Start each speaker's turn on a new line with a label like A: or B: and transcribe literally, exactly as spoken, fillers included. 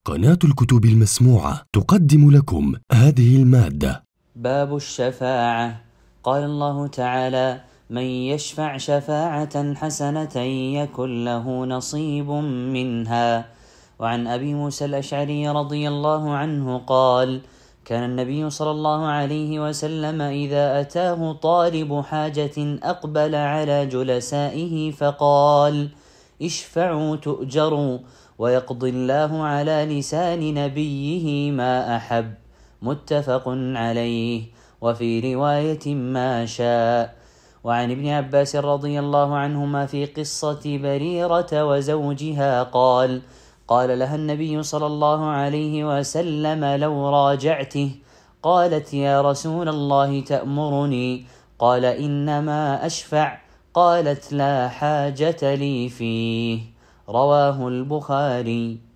A: قناة الكتب المسموعة تقدم لكم هذه المادة.
B: باب الشفاعة. قال الله تعالى: من يشفع شفاعة حسنة يكن له نصيب منها. وعن أبي موسى الأشعري رضي الله عنه قال: كان النبي صلى الله عليه وسلم إذا أتاه طالب حاجة أقبل على جلسائه فقال: اشفعوا تؤجروا، ويقضي الله على لسان نبيه ما أحب. متفق عليه، وفي رواية ما شاء. وعن ابن عباس رضي الله عنهما في قصة بريرة وزوجها قال: قال لها النبي صلى الله عليه وسلم: لو راجعته. قالت: يا رسول الله تأمرني؟ قال: إنما أشفع. قالت: لا حاجة لي فيه. رواه البخاري.